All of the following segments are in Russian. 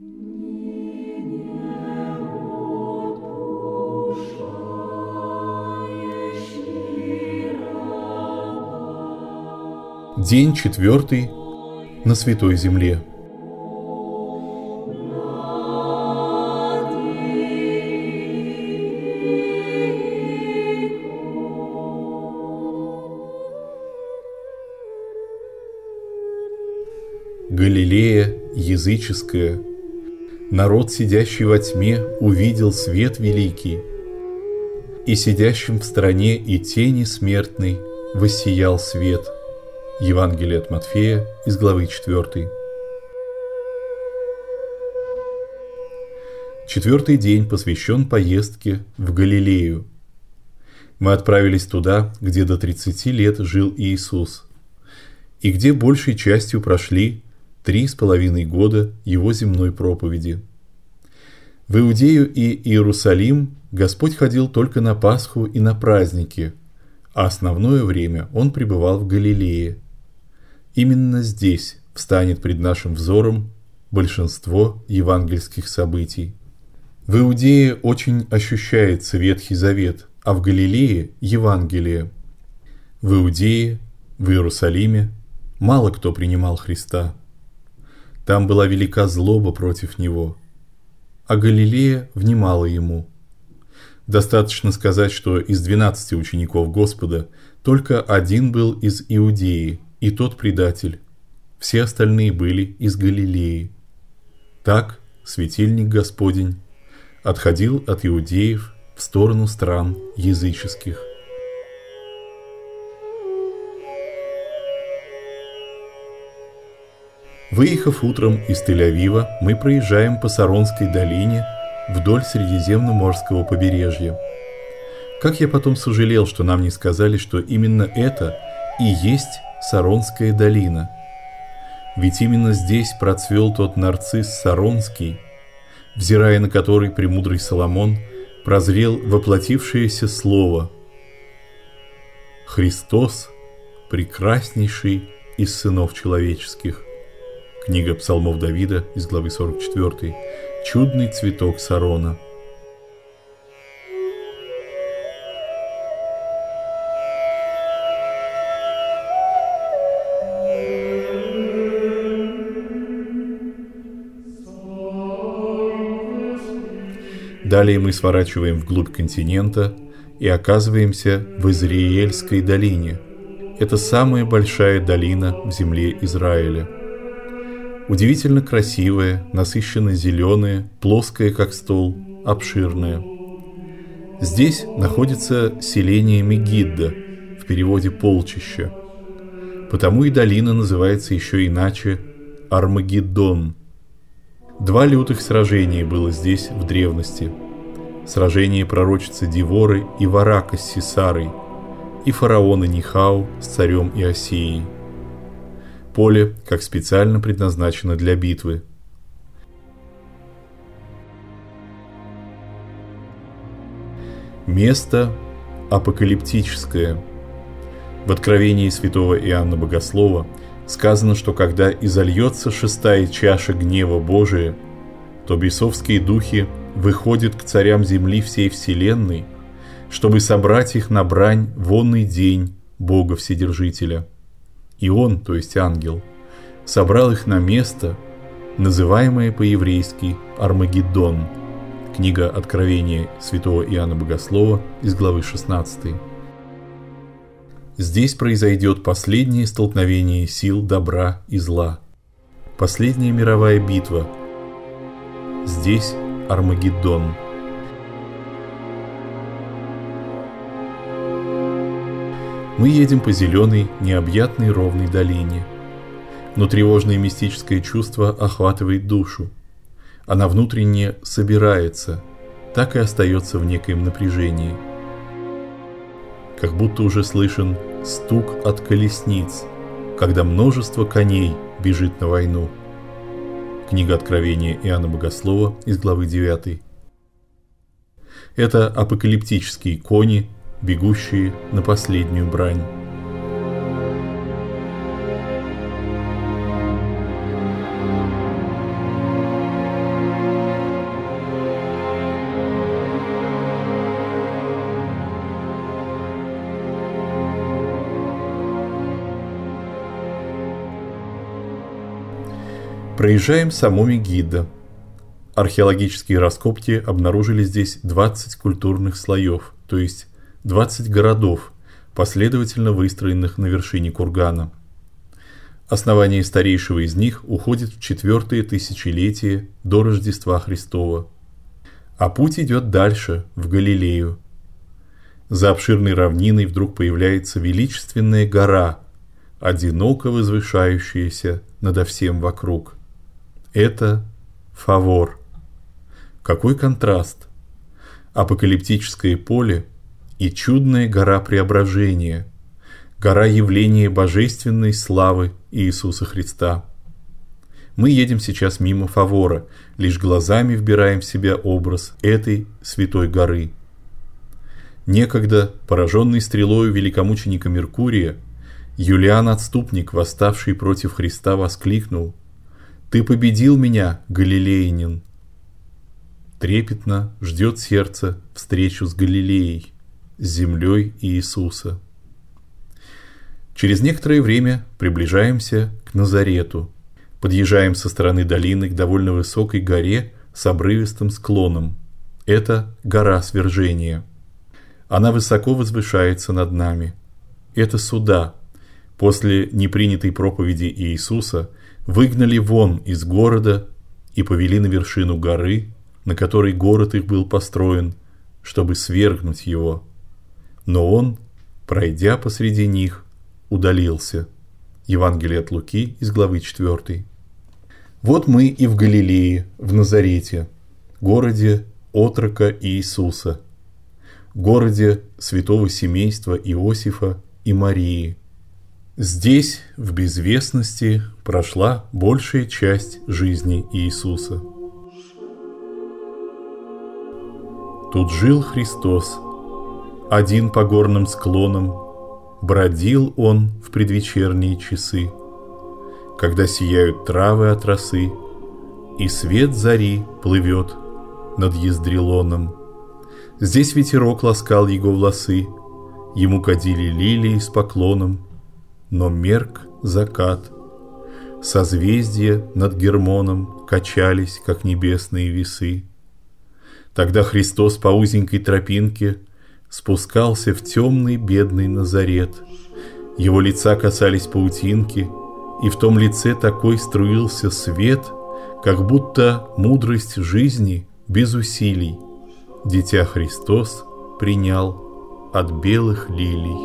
День 4 на Святой Земле. Галилея языческая, народ, сидящий во тьме, увидел свет великий, и сидящим в стране и тени смертной воссиял свет. Евангелие от Матфея из главы 4. 4-й день посвящен поездке в Галилею. Мы отправились туда, где до 30 лет жил Иисус, и где большей частью прошли 3,5 года Его земной проповеди. В Иудею и Иерусалим Господь ходил только на Пасху и на праздники, а основное время Он пребывал в Галилее. Именно здесь встанет пред нашим взором большинство евангельских событий. В Иудее очень ощущается Ветхий Завет, а в Галилее – Евангелие. В Иудее, в Иерусалиме мало кто принимал Христа. Там была велика злоба против Него, а Галилея внимала Ему. Достаточно сказать, что из 12 учеников Господа только один был из Иудеи, и тот предатель. Все остальные были из Галилеи. Так светильник Господень отходил от иудеев в сторону стран языческих. Выехав утром из Тель-Авива, мы проезжаем по Саронской долине вдоль Средиземноморского побережья. Как я потом сожалел, что нам не сказали, что именно это и есть Саронская долина. Ведь именно здесь процвел тот нарцисс Саронский, взирая на который премудрый Соломон прозрел воплотившееся слово: «Христос, прекраснейший из сынов человеческих». Книга Псалмов Давида из главы 44. Чудный цветок Сарона. Далее мы сворачиваем вглубь континента и оказываемся в Израильской долине. Это самая большая долина в земле Израиля. Удивительно красивая, насыщенно зеленая, плоская как стол, обширная. Здесь находится селение Мегиддо, в переводе полчища. Потому и долина называется еще иначе Армагеддон. 2 лютых сражения было здесь в древности. Сражение пророчицы Диворы и Варака с Сисарой, и фараона Нихау с царем Иосией. Поле, как специально предназначено для битвы. Место апокалиптическое. В Откровении святого Иоанна Богослова сказано, что когда изольется 6-я чаша гнева Божия, то бесовские духи выходят к царям земли всей вселенной, чтобы собрать их на брань в онный день Бога Вседержителя. И он, то есть ангел, собрал их на место, называемое по-еврейски Армагеддон. Книга Откровения святого Иоанна Богослова из главы 16. Здесь произойдет последнее столкновение сил добра и зла. Последняя мировая битва. Здесь Армагеддон. Мы едем по зеленой, необъятной ровной долине. Но тревожное мистическое чувство охватывает душу. Она внутренне собирается, так и остается в некоем напряжении. Как будто уже слышен стук от колесниц, когда множество коней бежит на войну. Книга Откровения Иоанна Богослова из главы 9. Это апокалиптические кони, бегущие на последнюю брань. Проезжаем само Мегиддо. Археологические раскопки обнаружили здесь 20 культурных слоев, то есть 20 городов, последовательно выстроенных на вершине кургана. Основание старейшего из них уходит в 4-е тысячелетие до Рождества Христова. А путь идет дальше, в Галилею. За обширной равниной вдруг появляется величественная гора, одиноко возвышающаяся надо всем вокруг. Это Фавор. Какой контраст! Апокалиптическое поле и чудная гора преображения, гора явления божественной славы Иисуса Христа. Мы едем сейчас мимо Фавора, лишь глазами вбираем в себя образ этой святой горы. Некогда, пораженный стрелою великомученика Меркурия, Юлиан Отступник, восставший против Христа, воскликнул: «Ты победил меня, галилеянин!» Трепетно ждет сердце встречу с Галилеей, с землей Иисуса. Через некоторое время приближаемся к Назарету. Подъезжаем со стороны долины к довольно высокой горе с обрывистым склоном. Это гора Свержения. Она высоко возвышается над нами. Это суда. После непринятой проповеди Иисуса выгнали вон из города и повели на вершину горы, на которой город их был построен, чтобы свергнуть его. Но он, пройдя посреди них, удалился. Евангелие от Луки из главы 4. Вот мы и в Галилее, в Назарете, городе отрока Иисуса, городе святого семейства Иосифа и Марии. Здесь, в безвестности, прошла большая часть жизни Иисуса. Тут жил Христос, один по горным склонам, бродил он в предвечерние часы, когда сияют травы от росы, и свет зари плывет над Ездрелоном. Здесь ветерок ласкал его волосы, ему кадили лилии с поклоном, но мерк закат. Созвездия над Гермоном качались, как небесные весы. Тогда Христос по узенькой тропинке спускался в темный бедный Назарет. Его лица касались паутинки, и в том лице такой струился свет, как будто мудрость жизни без усилий Дитя Христос принял от белых лилий.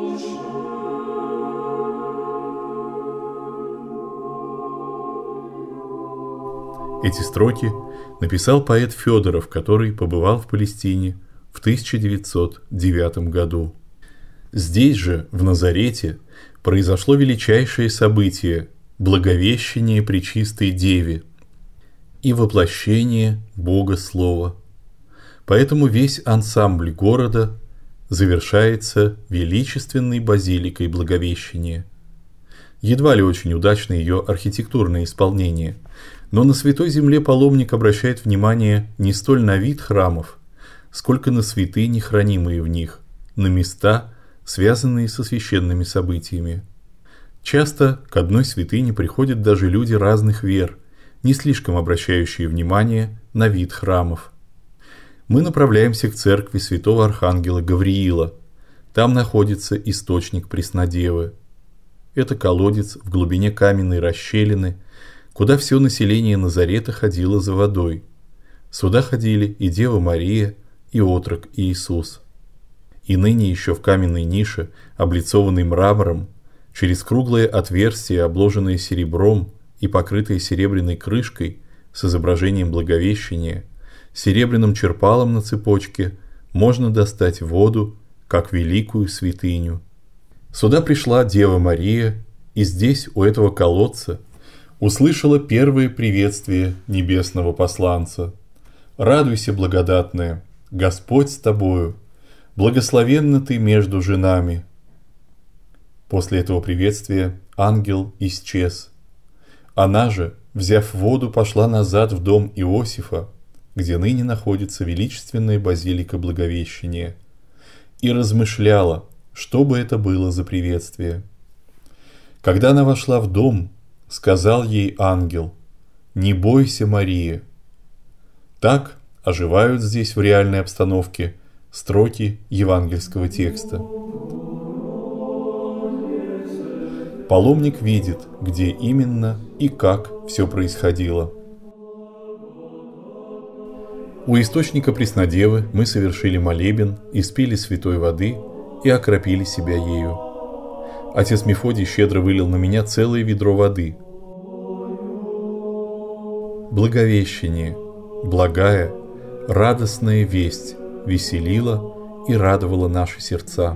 Эти строки написал поэт Федоров, который побывал в Палестине в 1909 году. Здесь же, в Назарете, произошло величайшее событие – Благовещение Пречистой Деве и воплощение Бога Слова. Поэтому весь ансамбль города завершается величественной базиликой Благовещения. Едва ли очень удачно ее архитектурное исполнение, но на Святой Земле паломник обращает внимание не столь на вид храмов, сколько на святыни, хранимые в них, на места, связанные со священными событиями. Часто к одной святыне приходят даже люди разных вер, не слишком обращающие внимание на вид храмов. Мы направляемся к церкви святого архангела Гавриила. Там находится источник Преснодевы. Это колодец в глубине каменной расщелины, куда все население Назарета ходило за водой. Сюда ходили и Дева Мария, и отрок Иисус. И ныне еще в каменной нише, облицованной мрамором, через круглое отверстие, обложенное серебром и покрытое серебряной крышкой с изображением Благовещения, серебряным черпалом на цепочке можно достать воду, как великую святыню. Сюда пришла Дева Мария, и здесь, у этого колодца, услышала первое приветствие небесного посланца. «Радуйся, благодатная, Господь с тобою, благословенна ты между женами». После этого приветствия ангел исчез. Она же, взяв воду, пошла назад в дом Иосифа, где ныне находится величественная базилика Благовещения, и размышляла, что бы это было за приветствие. Когда она вошла в дом, сказал ей ангел: «Не бойся, Мария». Так оживают здесь в реальной обстановке строки евангельского текста. Паломник видит, где именно и как все происходило. У источника Преснодевы мы совершили молебен, испили святой воды и окропили себя ею. Отец Мефодий щедро вылил на меня целое ведро воды. Благовещение, благая, радостная весть веселила и радовала наши сердца.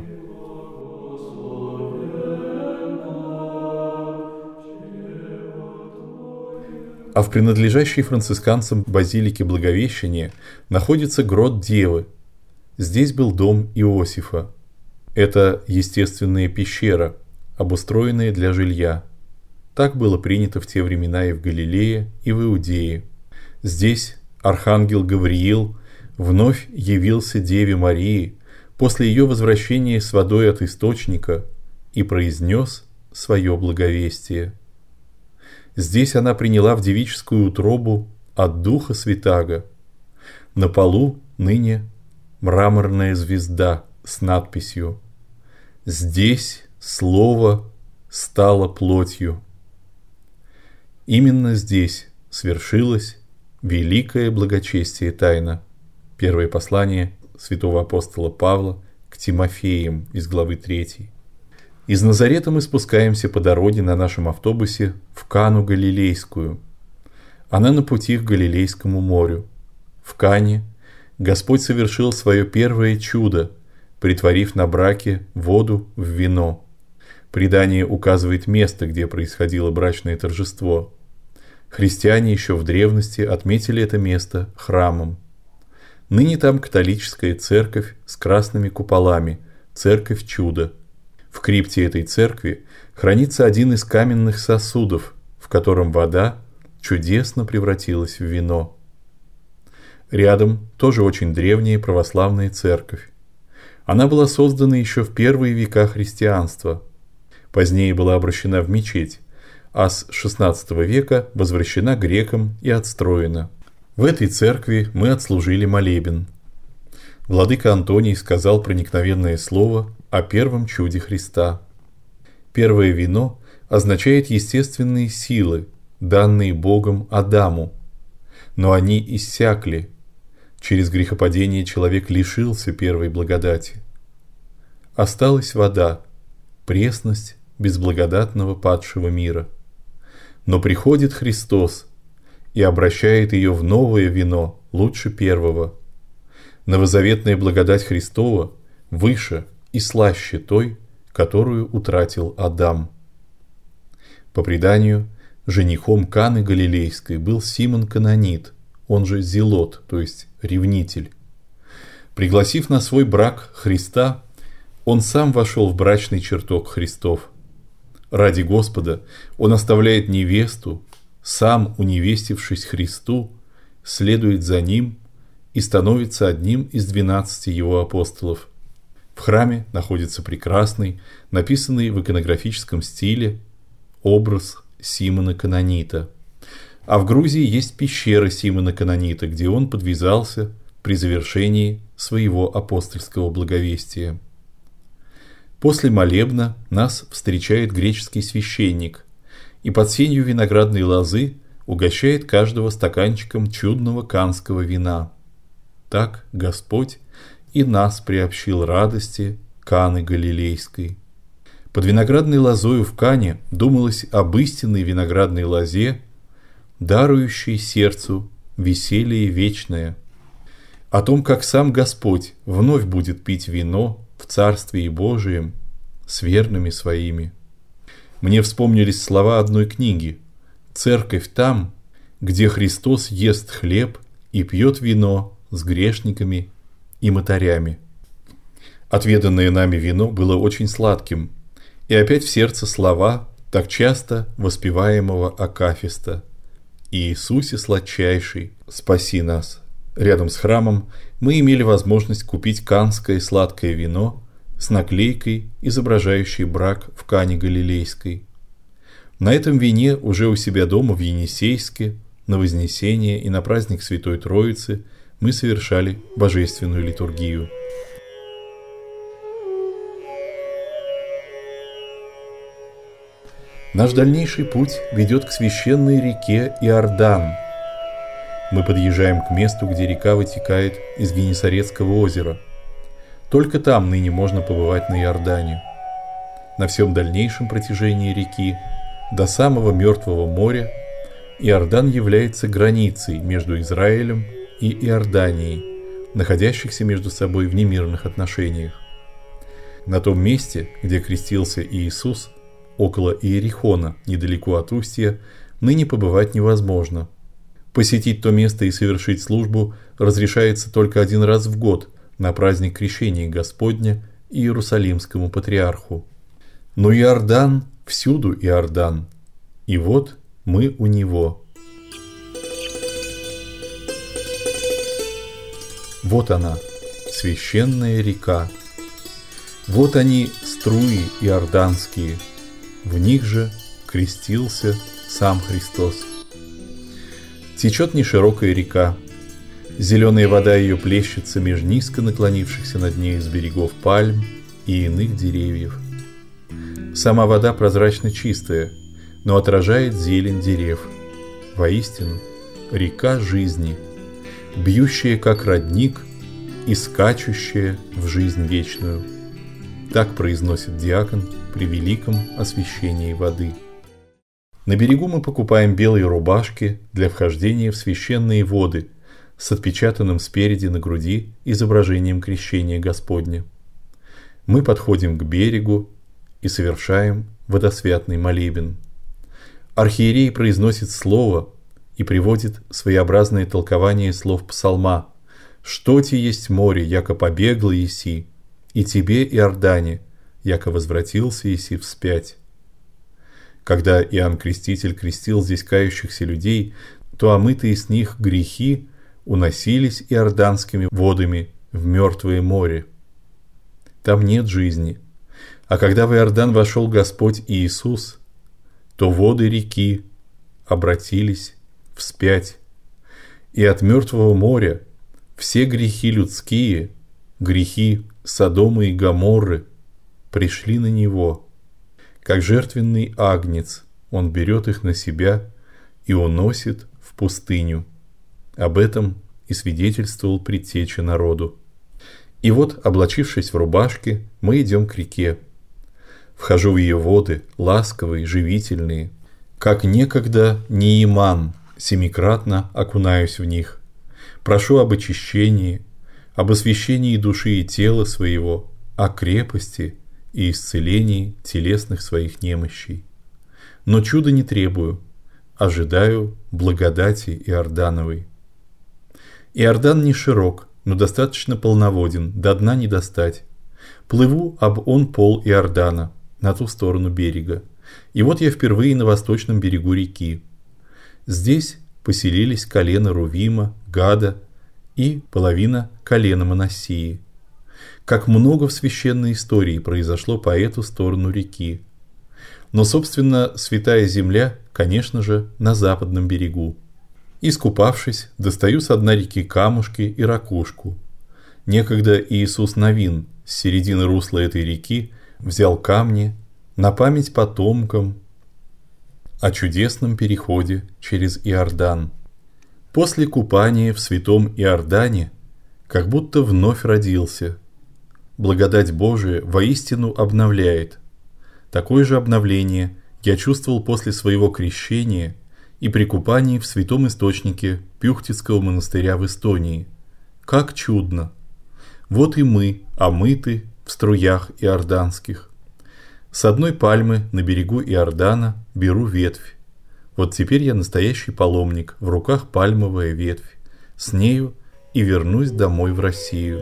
А в принадлежащей францисканцам базилике Благовещения находится грот Девы. Здесь был дом Иосифа. Это естественная пещера, обустроенная для жилья. Так было принято в те времена и в Галилее, и в Иудее. Здесь архангел Гавриил вновь явился Деве Марии после ее возвращения с водой от источника и произнес свое благовестие. Здесь она приняла в девическую утробу от Духа Святаго. На полу ныне мраморная звезда с надписью «Здесь Слово стало плотью». Именно здесь свершилось великое благочестие тайна. Первое послание святого апостола Павла к Тимофеям из главы 3. Из Назарета мы спускаемся по дороге на нашем автобусе в Кану Галилейскую. Она на пути к Галилейскому морю. В Кане Господь совершил свое первое чудо, претворив на браке воду в вино. Предание указывает место, где происходило брачное торжество. Христиане еще в древности отметили это место храмом. Ныне там католическая церковь с красными куполами, церковь чуда. В крипте этой церкви хранится один из каменных сосудов, в котором вода чудесно превратилась в вино. Рядом тоже очень древняя православная церковь. Она была создана еще в первые века христианства. Позднее была обращена в мечеть, а с XVI века возвращена грекам и отстроена. В этой церкви мы отслужили молебен. Владыка Антоний сказал проникновенное слово о первом чуде Христа. Первое вино означает естественные силы, данные Богом Адаму, но они иссякли. Через грехопадение человек лишился первой благодати. Осталась вода, пресность безблагодатного падшего мира. Но приходит Христос и обращает ее в новое вино, лучше первого. Новозаветная благодать Христова выше и слаще той, которую утратил Адам. По преданию, женихом Каны Галилейской был Симон Канонит, он же Зелот, то есть ревнитель. Пригласив на свой брак Христа, он сам вошел в брачный чертог Христов. Ради Господа он оставляет невесту, сам, уневестившись Христу, следует за ним и становится одним из 12 его апостолов. В храме находится прекрасный, написанный в иконографическом стиле, образ Симона Канонита. А в Грузии есть пещера Симона Канонита, где он подвязался при завершении своего апостольского благовестия. После молебна нас встречает греческий священник и под сенью виноградной лозы угощает каждого стаканчиком чудного канского вина. Так Господь и нас приобщил радости Каны Галилейской. Под виноградной лозою в Кане думалось об истинной виноградной лозе, дарующей сердцу веселье вечное, о том, как сам Господь вновь будет пить вино в Царстве Божием с верными своими. Мне вспомнились слова одной книги: «Церковь там, где Христос ест хлеб и пьет вино с грешниками и мытарями». Отведанное нами вино было очень сладким, и опять в сердце слова так часто воспеваемого акафиста: «Иисусе сладчайший, спаси нас». Рядом с храмом мы имели возможность купить канское сладкое вино с наклейкой, изображающей брак в Кане Галилейской. На этом вине уже у себя дома в Енисейске на Вознесение и на праздник Святой Троицы мы совершали божественную литургию. Наш дальнейший путь ведет к священной реке Иордан. Мы подъезжаем к месту, где река вытекает из Генесарецкого озера. Только там ныне можно побывать на Иордане. На всем дальнейшем протяжении реки, до самого Мертвого моря, Иордан является границей между Израилем и Иорданией, находящихся между собой в немирных отношениях. На том месте, где крестился Иисус, около Иерихона, недалеко от Устья, ныне побывать невозможно. Посетить то место и совершить службу разрешается только один раз в год на праздник Крещения Господня Иерусалимскому патриарху. Но Иордан всюду Иордан, и вот мы у него. Вот она, священная река. Вот они, струи иорданские, в них же крестился сам Христос. Течет неширокая река. Зеленая вода ее плещется меж низко наклонившихся над ней с берегов пальм и иных деревьев. Сама вода прозрачно чистая, но отражает зелень дерев. Воистину, река жизни, бьющая как родник и скачущая в жизнь вечную. Так произносит диакон при великом освящении воды. На берегу мы покупаем белые рубашки для вхождения в священные воды с отпечатанным спереди на груди изображением крещения Господня. Мы подходим к берегу и совершаем водосвятный молебен. Архиерей произносит слово и приводит своеобразное толкование слов псалма: «Что ти есть море, яко побегло еси, и тебе, Иордане, яко возвратился еси вспять». Когда Иоанн Креститель крестил здесь кающихся людей, то омытые с них грехи уносились иорданскими водами в Мертвое море. Там нет жизни. А когда в Иордан вошел Господь Иисус, то воды реки обратились вспять, и от Мертвого моря все грехи людские, грехи Содома и Гоморры, пришли на Него. Как жертвенный агнец Он берет их на себя и уносит в пустыню. Об этом и свидетельствовал предтеча народу. И вот, облачившись в рубашки, мы идем к реке. Вхожу в ее воды, ласковые, живительные. Как некогда Неиман, семикратно окунаюсь в них. Прошу об очищении, об освящении души и тела своего, о крепости и исцелении телесных своих немощей. Но чуда не требую, ожидаю благодати Иордановой. Иордан не широк, но достаточно полноводен, до дна не достать. Плыву об он пол Иордана, на ту сторону берега. И вот я впервые на восточном берегу реки. Здесь поселились колено Рувима, Гада и половина колена Манассии. Как много в священной истории произошло по эту сторону реки. Но, собственно, святая земля, конечно же, на западном берегу. Искупавшись, достаю со дна реки камушки и ракушку. Некогда Иисус Навин с середины русла этой реки взял камни на память потомкам о чудесном переходе через Иордан. После купания в святом Иордане как будто вновь родился. Благодать Божия воистину обновляет. Такое же обновление я чувствовал после своего крещения и при купании в святом источнике Пюхтицкого монастыря в Эстонии. Как чудно! Вот и мы омыты в струях иорданских. С одной пальмы на берегу Иордана беру ветвь. Вот теперь я настоящий паломник, в руках пальмовая ветвь. С нею и вернусь домой в Россию.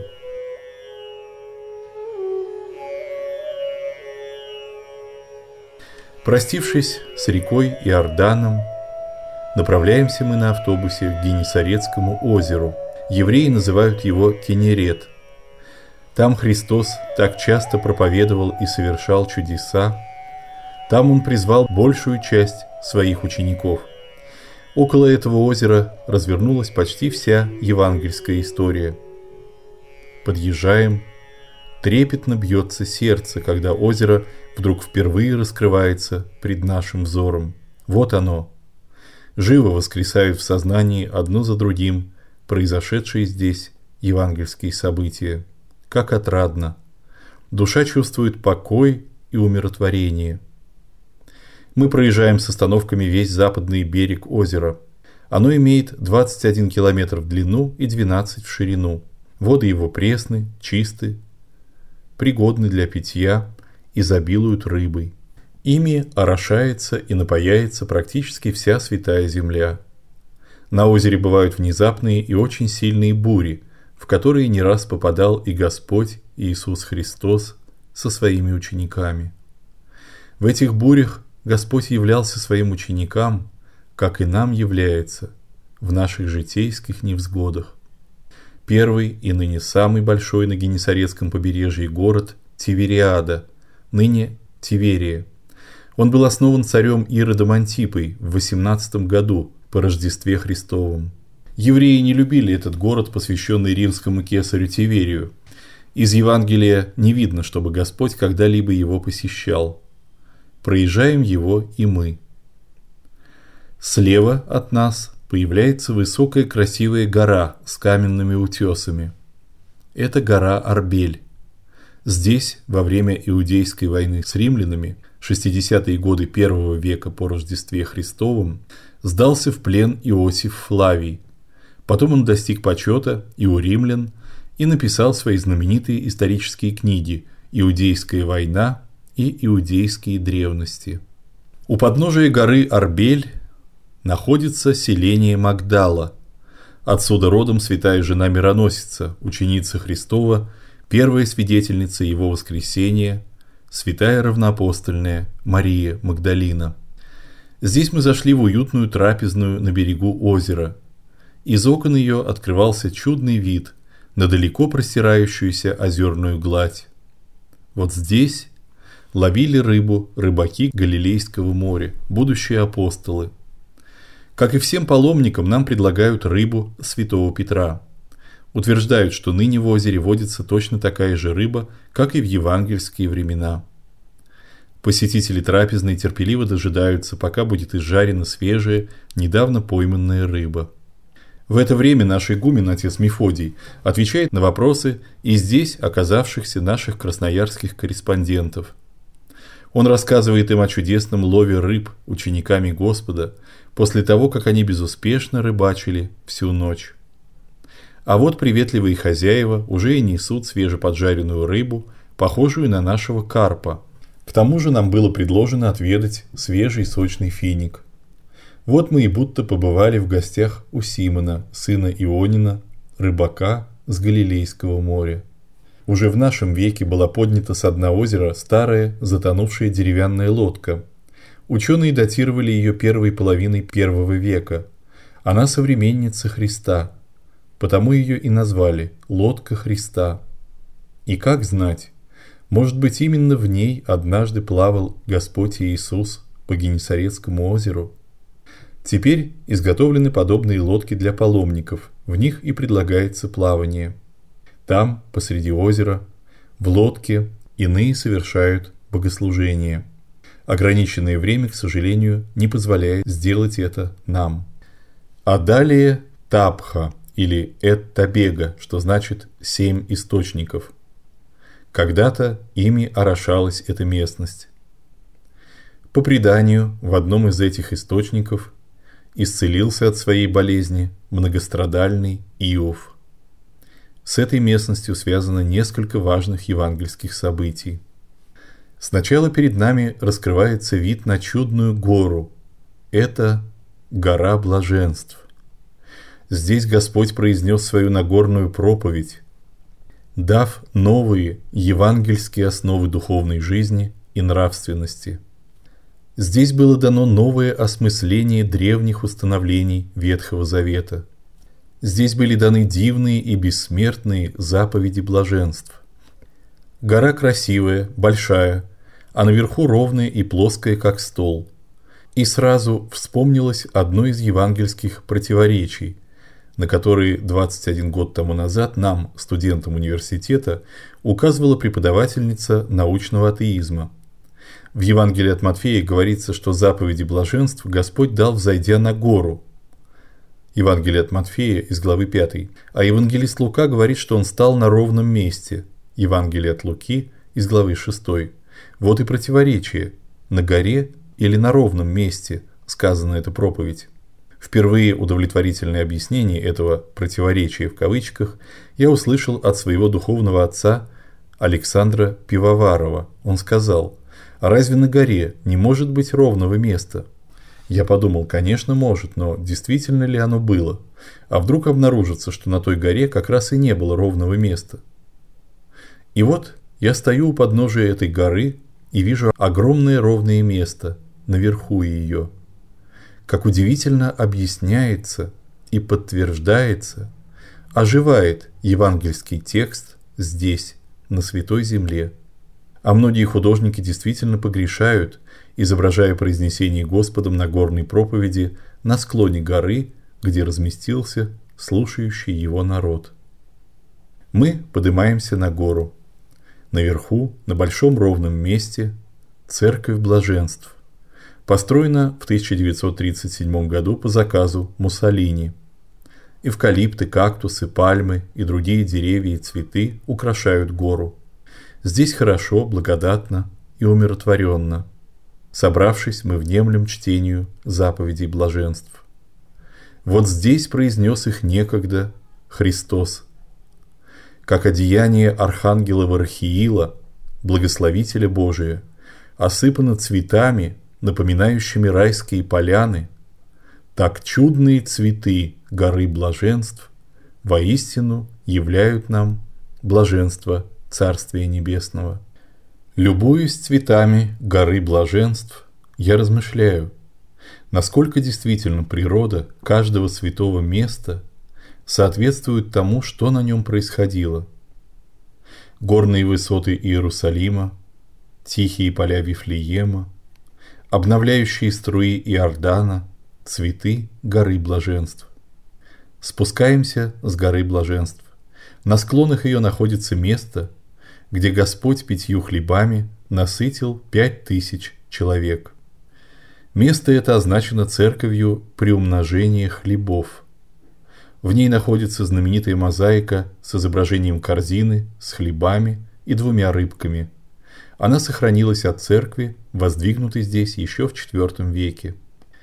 Простившись с рекой Иорданом, направляемся мы на автобусе к Генесарецкому озеру. Евреи называют его Кенерет. Там Христос так часто проповедовал и совершал чудеса. Там Он призвал большую часть своих учеников. Около этого озера развернулась почти вся евангельская история. Подъезжаем. Трепетно бьется сердце, когда озеро вдруг впервые раскрывается пред нашим взором. Вот оно. Живо воскресают в сознании одно за другим произошедшие здесь евангельские события. Как отрадно. Душа чувствует покой и умиротворение. Мы проезжаем с остановками весь западный берег озера. Оно имеет 21 километр в длину и 12 в ширину. Воды его пресны, чисты, пригодны для питья, изобилуют рыбой. Ими орошается и напояется практически вся святая земля. На озере бывают внезапные и очень сильные бури, в которые не раз попадал и Господь Иисус Христос со своими учениками. В этих бурях Господь являлся своим ученикам, как и нам является в наших житейских невзгодах. Первый и ныне самый большой на Генесарецком побережье город Тивериада, ныне Тиверия. Он был основан царем Иродом Антипой в 18 году по Рождестве Христовом. Евреи не любили этот город, посвященный римскому кесарю Тиверию. Из Евангелия не видно, чтобы Господь когда-либо его посещал. Проезжаем его и мы. Слева от нас появляется высокая красивая гора с каменными утесами. Это гора Арбель. Здесь во время Иудейской войны с римлянами, 60-е годы I века по Рождестве Христовом, сдался в плен Иосиф Флавий. Потом он достиг почета и у римлян и написал свои знаменитые исторические книги «Иудейская война» и «Иудейские древности». У подножия горы Арбель находится селение Магдала. Отсюда родом святая жена Мироносица, ученица Христова, первая свидетельница его воскресения, святая равноапостольная Мария Магдалина. Здесь мы зашли в уютную трапезную на берегу озера. Из окон ее открывался чудный вид на далеко простирающуюся озерную гладь. Вот здесь ловили рыбу рыбаки Галилейского моря, будущие апостолы. Как и всем паломникам, нам предлагают рыбу Святого Петра. Утверждают, что ныне в озере водится точно такая же рыба, как и в евангельские времена. Посетители трапезной терпеливо дожидаются, пока будет изжарена свежая, недавно пойманная рыба. В это время наш игумен, отец Мефодий, отвечает на вопросы и здесь оказавшихся наших красноярских корреспондентов. Он рассказывает им о чудесном лове рыб учениками Господа после того, как они безуспешно рыбачили всю ночь. А вот приветливые хозяева уже и несут свежеподжаренную рыбу, похожую на нашего карпа. К тому же нам было предложено отведать свежий сочный финик. Вот мы и будто побывали в гостях у Симона, сына Ионина, рыбака с Галилейского моря. Уже в нашем веке была поднята со дна озера старая, затонувшая деревянная лодка. Ученые датировали ее первой половиной I века. Она современница Христа, потому ее и назвали «Лодка Христа». И как знать, может быть, именно в ней однажды плавал Господь Иисус по Генесарецкому озеру. Теперь изготовлены подобные лодки для паломников, в них и предлагается плавание. Там, посреди озера, в лодке иные совершают богослужение. Ограниченное время, к сожалению, не позволяет сделать это нам. А далее Тапха или Эт-Табега, что значит «семь источников». Когда-то ими орошалась эта местность. По преданию, в одном из этих источников исцелился от своей болезни многострадальный Иов. С этой местностью связано несколько важных евангельских событий. Сначала перед нами раскрывается вид на чудную гору. Это гора блаженств. Здесь Господь произнес свою Нагорную проповедь, дав новые евангельские основы духовной жизни и нравственности. Здесь было дано новое осмысление древних установлений Ветхого Завета. Здесь были даны дивные и бессмертные заповеди блаженств. Гора красивая, большая, а наверху ровная и плоская, как стол. И сразу вспомнилось одно из евангельских противоречий, на которые 21 год тому назад нам, студентам университета, указывала преподавательница научного атеизма. В Евангелии от Матфея говорится, что заповеди блаженств Господь дал, взойдя на гору. Евангелие от Матфея из главы 5. А евангелист Лука говорит, что он стал на ровном месте. Евангелие от Луки из главы 6. Вот и противоречие. На горе или на ровном месте сказана эта проповедь. Впервые удовлетворительное объяснение этого «противоречия» в кавычках я услышал от своего духовного отца Александра Пивоварова. Он сказал: «А разве на горе не может быть ровного места?» Я подумал, конечно, может, но действительно ли оно было? А вдруг обнаружится, что на той горе как раз и не было ровного места? И вот я стою у подножия этой горы и вижу огромное ровное место наверху ее. Как удивительно объясняется и подтверждается, оживает евангельский текст здесь, на Святой Земле. А многие художники действительно погрешают, изображая произнесение Господом Нагорной проповеди на склоне горы, где разместился слушающий его народ. Мы поднимаемся на гору. Наверху, на большом ровном месте, церковь блаженств. Построена в 1937 году по заказу Муссолини. Эвкалипты, кактусы, пальмы и другие деревья и цветы украшают гору. Здесь хорошо, благодатно и умиротворенно. Собравшись, мы внемлем чтению заповедей блаженств. Вот здесь произнес их некогда Христос. Как одеяние архангела Варахиила, благословителя Божия, осыпано цветами, напоминающими райские поляны, так чудные цветы горы блаженств воистину являют нам блаженство Царствия Небесного. Любуясь цветами горы блаженств, я размышляю, насколько действительно природа каждого святого места соответствует тому, что на нем происходило. Горные высоты Иерусалима, тихие поля Вифлеема, обновляющие струи Иордана, цветы горы блаженств. Спускаемся с горы блаженств. На склонах ее находится место, где Господь 5 хлебами насытил 5000 человек. Место это означено церковью приумножения хлебов. В ней находится знаменитая мозаика с изображением корзины с хлебами и 2 рыбками. Она сохранилась от церкви, воздвигнутой здесь еще в IV веке.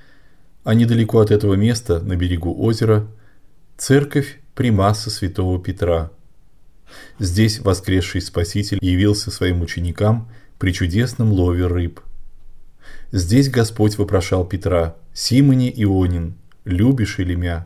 А недалеко от этого места, на берегу озера, церковь Примаса святого Петра. Здесь воскресший Спаситель явился своим ученикам при чудесном лове рыб. Здесь Господь вопрошал Петра: «Симоне Ионин, любишь ли мя?»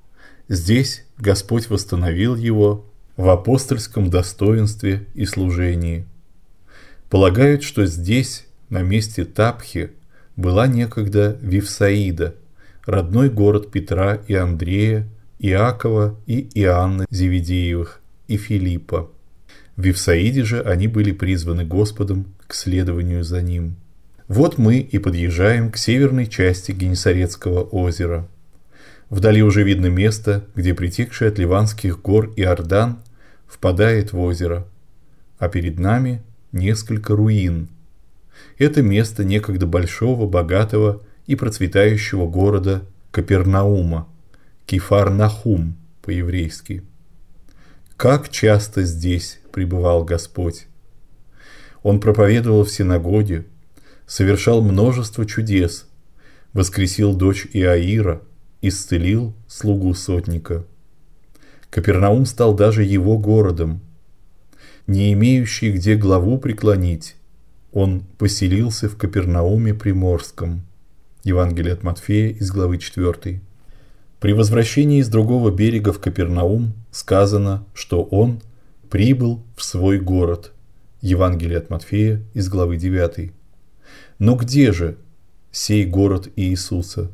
Здесь Господь восстановил его в апостольском достоинстве и служении. Полагают, что здесь, на месте Тапхи, была некогда Вифсаида, родной город Петра и Андрея, Иакова и Иоанна Зеведеевых и Филиппа. В Вифсаиде же они были призваны Господом к следованию за ним. Вот мы и подъезжаем к северной части Генесарецкого озера. Вдали уже видно место, где притекший от Ливанских гор Иордан впадает в озеро, а перед нами несколько руин. Это место некогда большого, богатого и процветающего города Капернаума, Кифар-Нахум по-еврейски. Как часто здесь пребывал Господь! Он проповедовал в синагоге, совершал множество чудес, воскресил дочь Иаира, исцелил слугу сотника. Капернаум стал даже его городом. Не имеющий где главу преклонить, он поселился в Капернауме Приморском. Евангелие от Матфея из главы 4. При возвращении с другого берега в Капернаум сказано, что он прибыл в свой город. Евангелие от Матфея из главы 9. Но где же сей город Иисуса?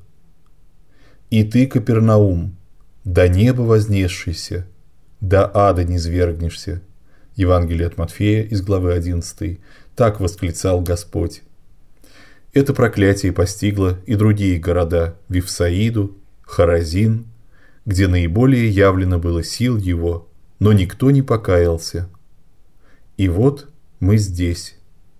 «И ты, Капернаум, до неба вознесшийся, до ада низвергнешься». Евангелие от Матфея из главы 11. Так восклицал Господь. Это проклятие постигло и другие города – Вифсаиду, Хоразин, где наиболее явлено было сил его, но никто не покаялся. И вот мы здесь.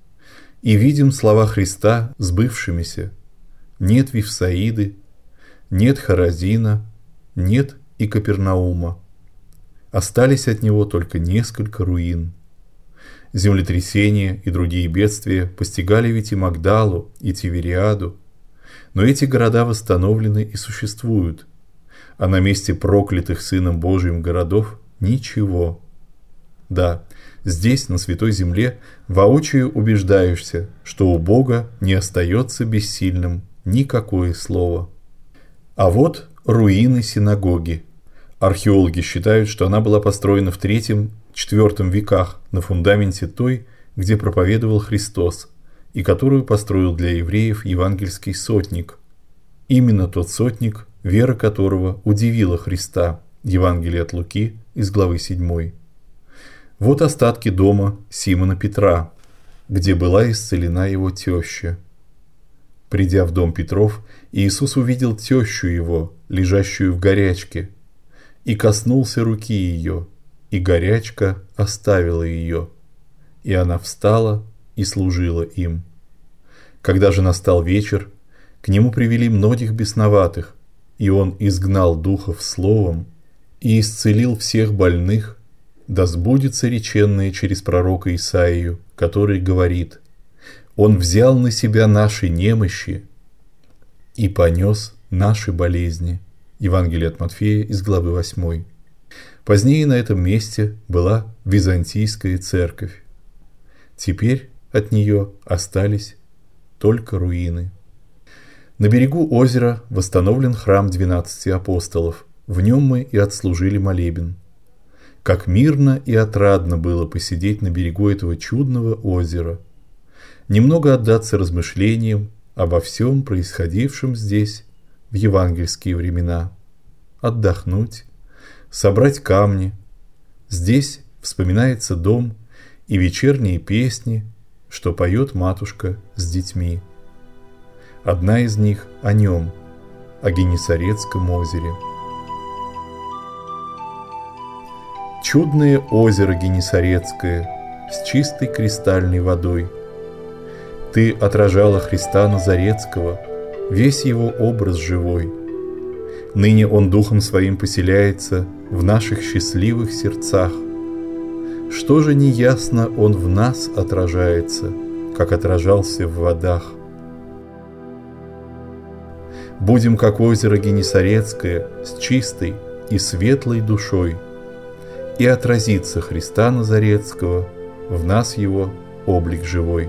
И видим слова Христа сбывшимися. Нет Вифсаиды, нет Хоразина, нет и Капернаума. Остались от него только несколько руин. Землетрясения и другие бедствия постигали ведь и Магдалу, и Тивериаду. Но эти города восстановлены и существуют, а на месте проклятых Сыном Божиим городов ничего. Да, здесь, на Святой Земле, воочию убеждаешься, что у Бога не остается бессильным никакое слово. А вот руины синагоги. Археологи считают, что она была построена в III-IV веках на фундаменте той, где проповедовал Христос, и которую построил для евреев евангельский сотник. Именно тот сотник, вера которого удивила Христа. Евангелие от Луки из главы 7. Вот остатки дома Симона Петра, где была исцелена его теща. Придя в дом Петров, Иисус увидел тещу его, лежащую в горячке, и коснулся руки ее, и горячка оставила ее, и она встала и служила им. Когда же настал вечер, к нему привели многих бесноватых, и он изгнал духов словом и исцелил всех больных, да сбудется реченное через пророка Исаию, который говорит: «Он взял на себя наши немощи и понес наши болезни». Евангелие от Матфея из главы 8. Позднее на этом месте была Византийская церковь. Теперь от нее остались только руины. На берегу озера восстановлен храм 12 апостолов. В нем мы и отслужили молебен. Как мирно и отрадно было посидеть на берегу этого чудного озера, немного отдаться размышлениям обо всем происходившем здесь в евангельские времена, отдохнуть, собрать камни. Здесь вспоминается дом и вечерние песни, что поет матушка с детьми. Одна из них о нем, о Генесарецком озере. Чудное озеро Генесарецкое с чистой кристальной водой. Ты отражала Христа Назарецкого, весь его образ живой. Ныне он духом своим поселяется в наших счастливых сердцах. Что же неясно он в нас отражается, как отражался в водах? Будем, как озеро Генесарецкое, с чистой и светлой душой, и отразится Христа Назарецкого в нас его облик живой.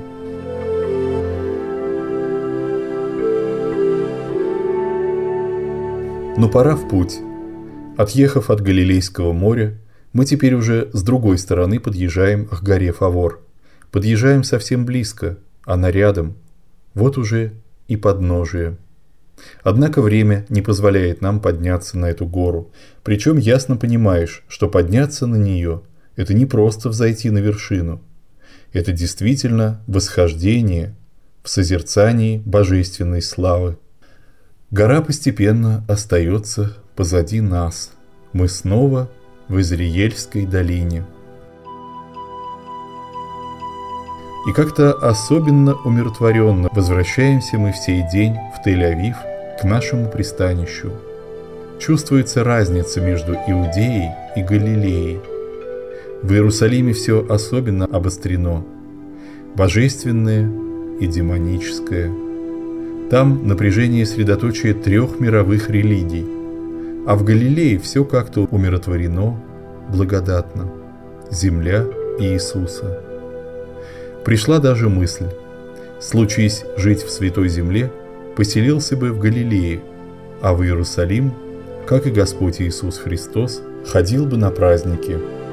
Но пора в путь. Отъехав от Галилейского моря, мы теперь уже с другой стороны подъезжаем к горе Фавор. Подъезжаем совсем близко, она рядом. Вот уже и подножие. Однако время не позволяет нам подняться на эту гору. Причем ясно понимаешь, что подняться на нее – это не просто взойти на вершину. Это действительно восхождение в созерцании божественной славы. Гора постепенно остается позади нас. Мы снова в Изриельской долине. И как-то особенно умиротворенно возвращаемся мы в сей день в Тель-Авив к нашему пристанищу. Чувствуется разница между Иудеей и Галилеей. В Иерусалиме все особенно обострено. Божественное и демоническое. Там напряжение средоточия 3 мировых религий. А в Галилее все как-то умиротворено, благодатно. Земля Иисуса. Пришла даже мысль: случись жить в Святой Земле, поселился бы в Галилее, а в Иерусалим, как и Господь Иисус Христос, ходил бы на праздники.